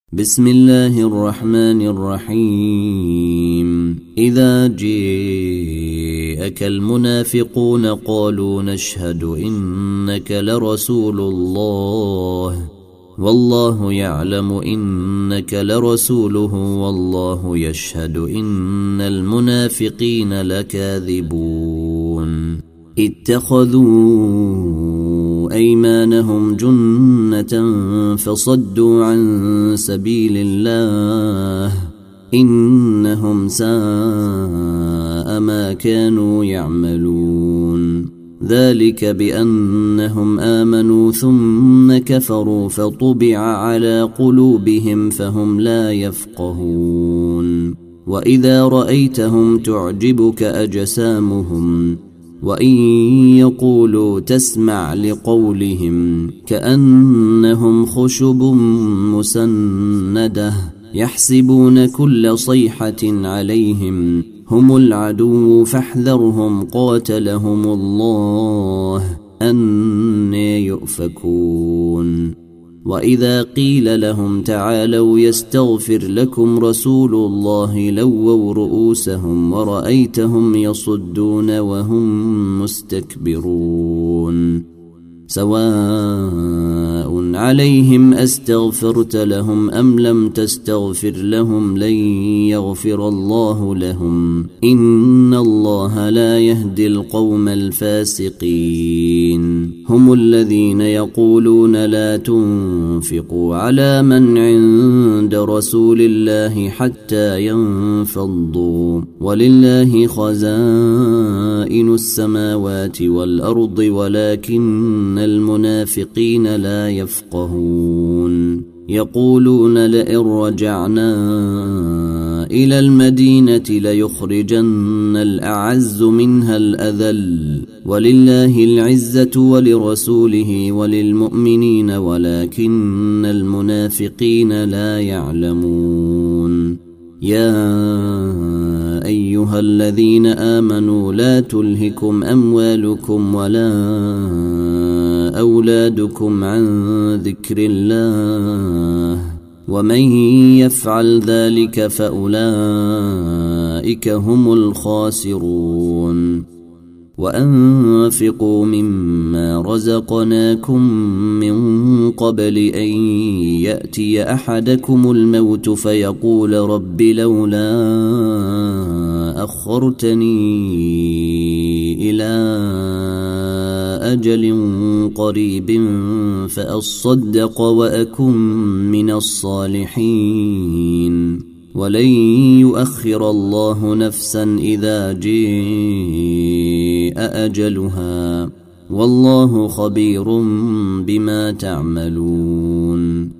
بسم الله الرحمن الرحيم. إذا جاءك المنافقون قالوا نشهد إنك لرسول الله والله يعلم إنك لرسوله والله يشهد إن المنافقين لكاذبون. اتخذوا أيمانهم جنة فصدوا عن سبيل الله إنهم ساء ما كانوا يعملون. ذلك بأنهم آمنوا ثم كفروا فطبع على قلوبهم فهم لا يفقهون. وإذا رأيتهم تعجبك أجسامهم وإن يقولوا تسمع لقولهم كأنهم خشب مسندة يحسبون كل صيحة عليهم هم العدو فاحذرهم قاتلهم الله أنى يؤفكون. وإذا قيل لهم تعالوا يستغفر لكم رسول الله لووا رؤوسهم ورأيتهم يصدون وهم مستكبرون. سواء عليهم أستغفرت لهم أم لم تستغفر لهم لن يغفر الله لهم إن الله لا يهدي القوم الفاسقين. هم الذين يقولون لا تنفقوا على من عند رسول الله حتى ينفضوا ولله خزائن السماوات والأرض ولكن المنافقين لا يفقهون. يقولون لئن رجعنا إلى المدينة ليخرجن الأعز منها الأذل ولله العزة ولرسوله وللمؤمنين ولكن المنافقين لا يعلمون. يا أيها الذين آمنوا لا تلهكم أموالكم ولا أولادكم عن ذكر الله ومن يفعل ذلك فأولئك هم الخاسرون. وأنفقوا مما رزقناكم من قبل أن يأتي أحدكم الموت فيقول رب لولا أخرتني إلى أجل قريب فأصدق وأكن من الصالحين ولن يؤخر الله نفسا إذا جاء أجلها والله خبير بما تعملون.